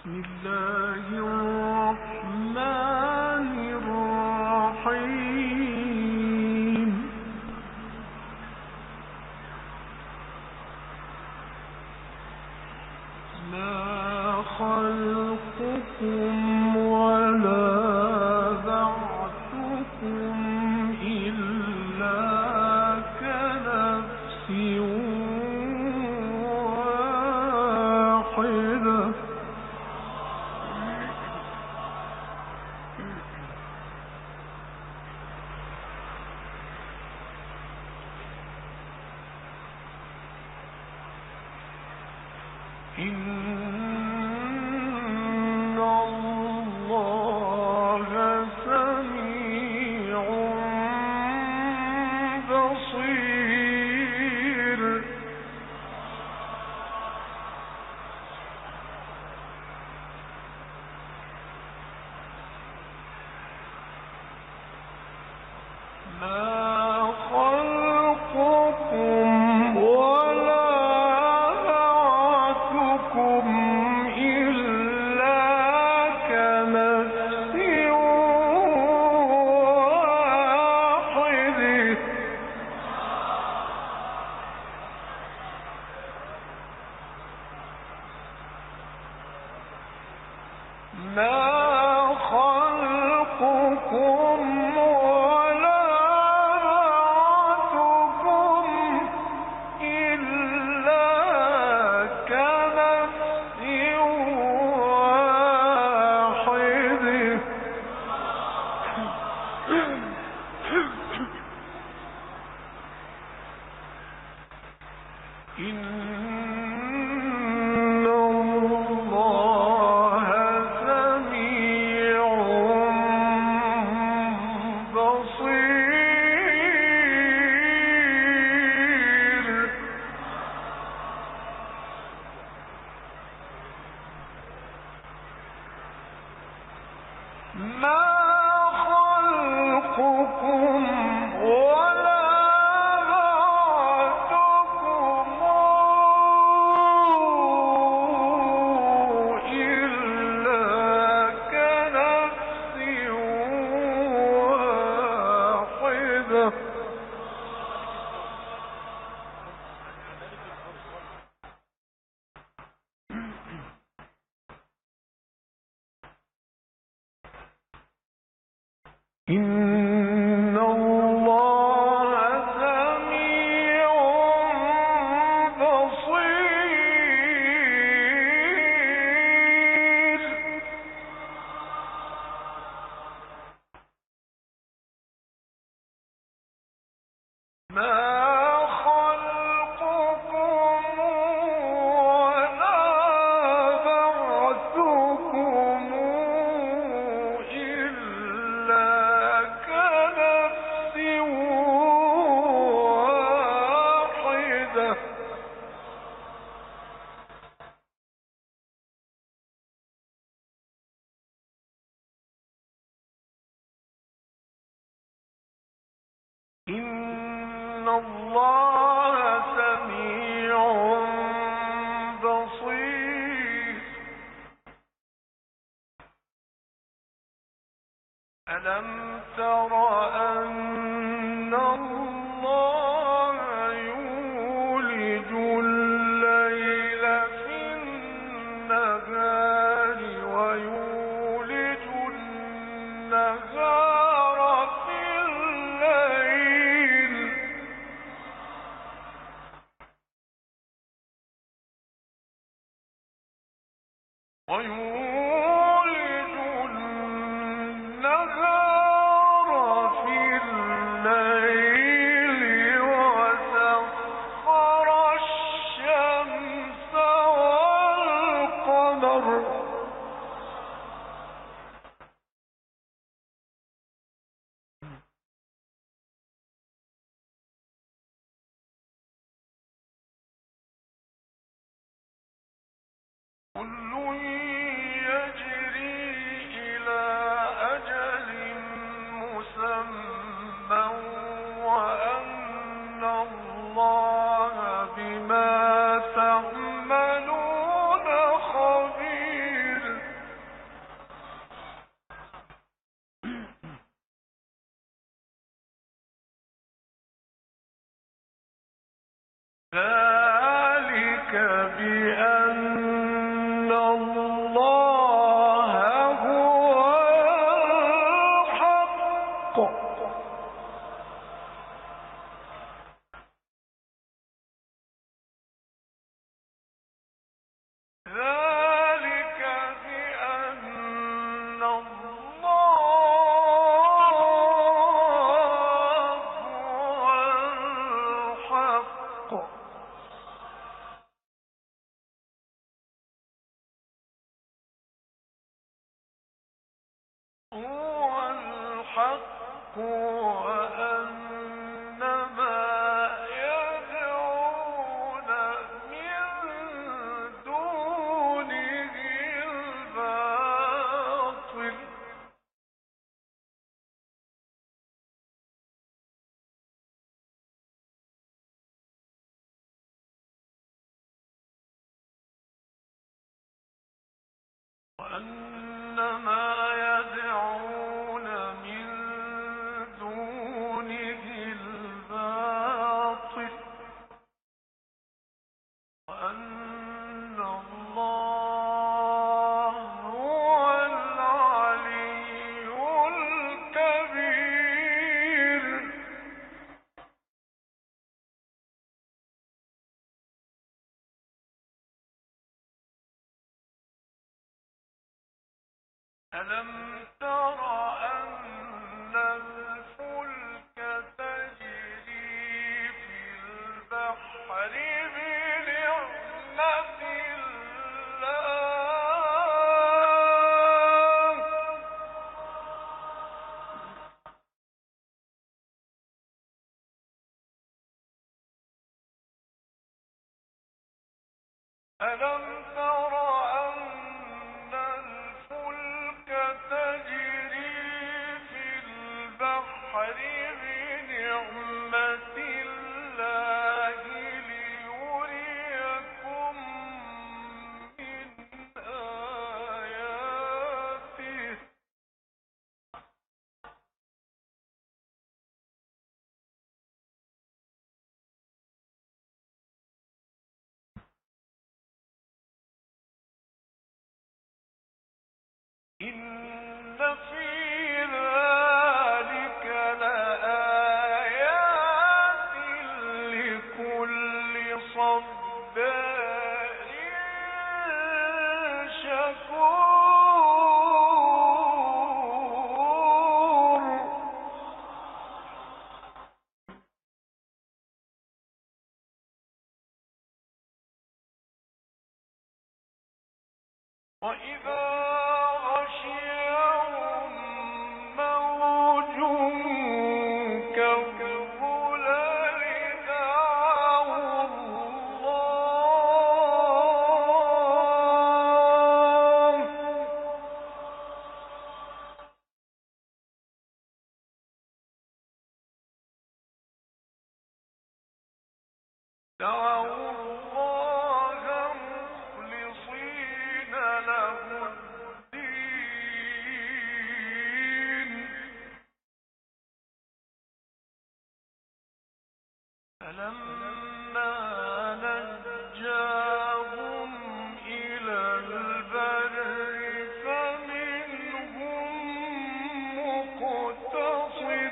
ألم تر أن الله يولج الليل في النهار ويولج النهار في الليل وسخر الشمس والقمر كل يجري إلى أجل مسمى وأن الله بما تعملون خبير الله هو الحق ذلك بأن الله هو الحق وأن ما يدعون من دونه الباطل وأن ما يدعون من دونه الباطل وأن الله هو العلي الكبير ألم تر أن الفلك تجري في البحر بنعمة الله ألم تر أن الفلك تجري في البحر بنعمة الله ليريكم من آياته إن في ذلك لآيات لكل صبار شكور وإذا غشيهم موج كالظلل دعوا الله مخلصين له الدين فلما نجاهم إلى البر فمنهم مقتصد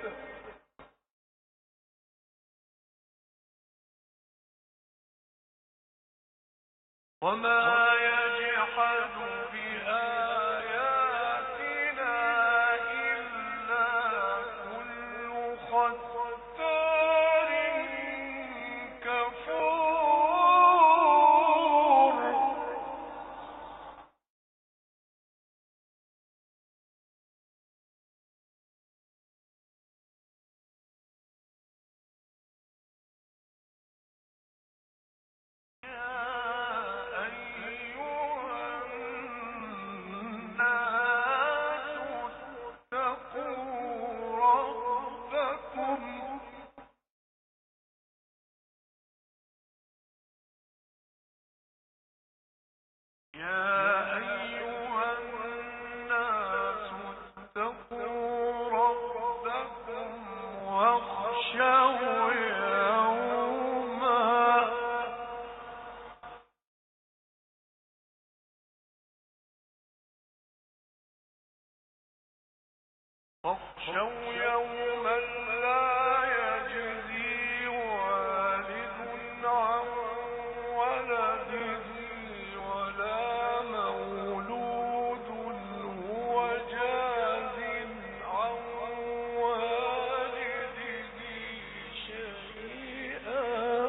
وما يجحد بآياتنا إلا كل ختار كفور يا أيها واخشوا يوما لا يجزي والد عن ولده ولا مولود هو جاز عن والده شيئا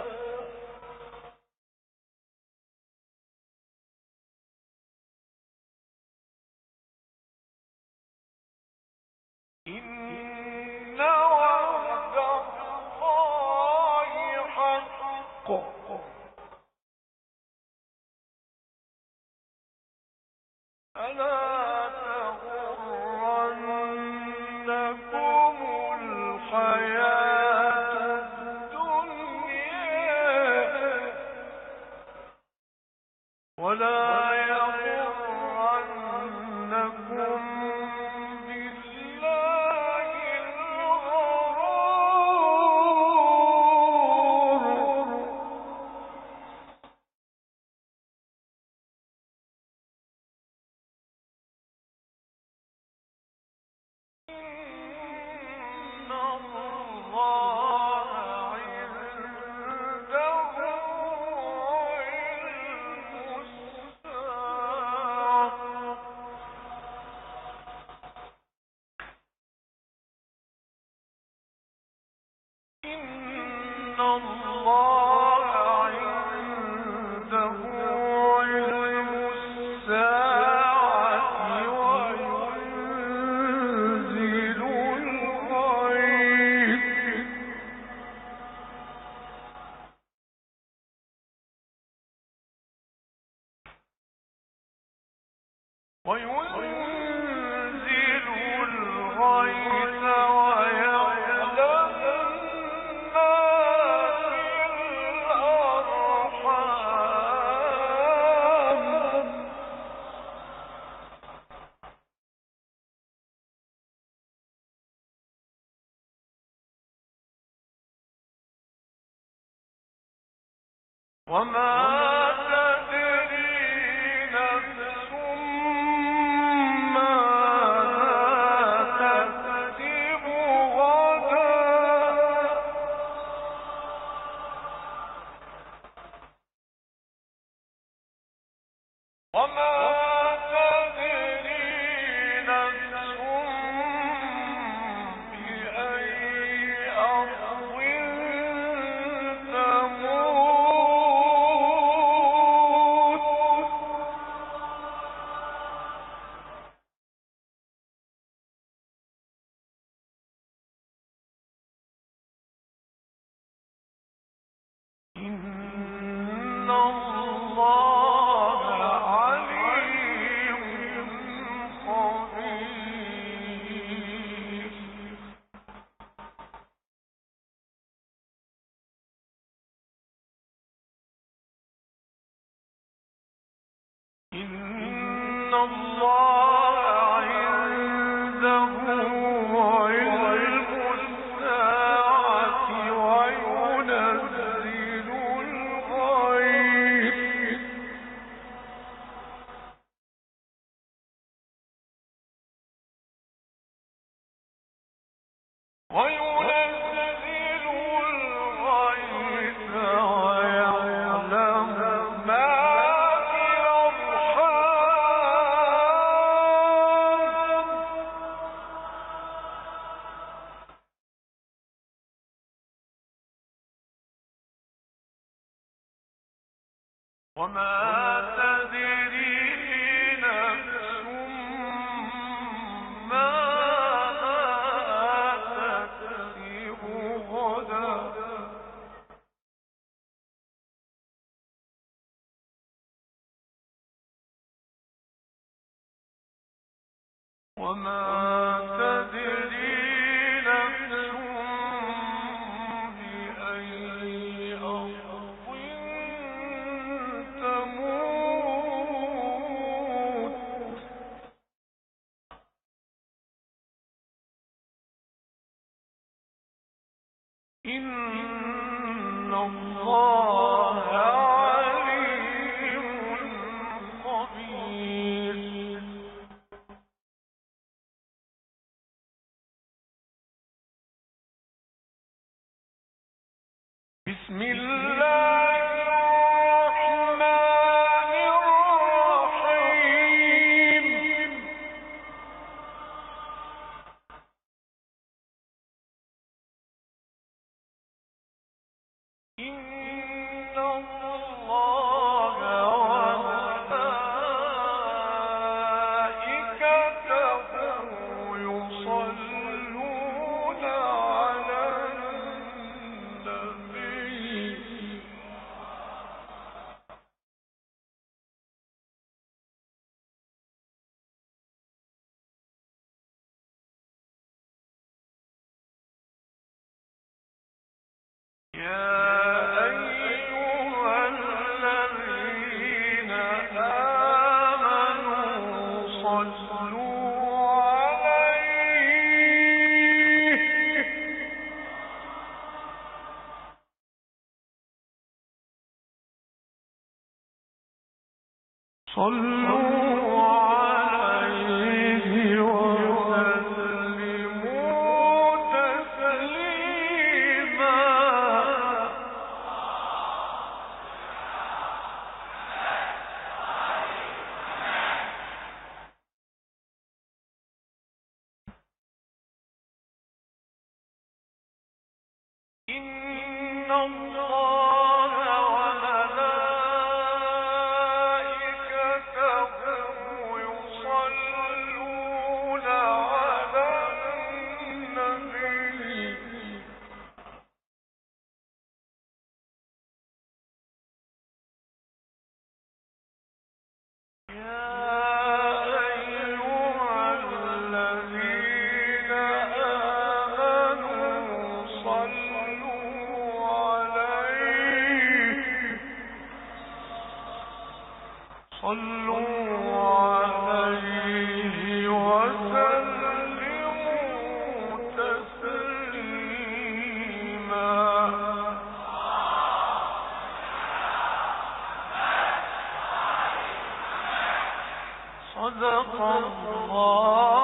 إن وعد الله حق ألا تغرنكم الحياة الدنيا ولا يغرنكم بالله الغرور إن الله عنده علم الساعة إن الله عنده علم الساعة وينزل الغيث وما تدري نفس ماذا تكسب غدا وما تدري نفس بأي أرض إن الله عليم خبير إن الله عنده علم الساعة وينزل الغيث ويعلم ما في الأرحام وما تدري نفس ماذا تكسب غدا وما تدري نفس بأي أرض تموت إن الله عليم خبير بسم الله الرحمن الرحيم إن الله وملائكته يصلون على النبي يا أيها الذين آمنوا صلوا عليه وسلموا تسليما إن الله وملائكته يصلون على النبي يا أيها الذين آمنوا صلوا عليه وسلموا تسليما صدق الله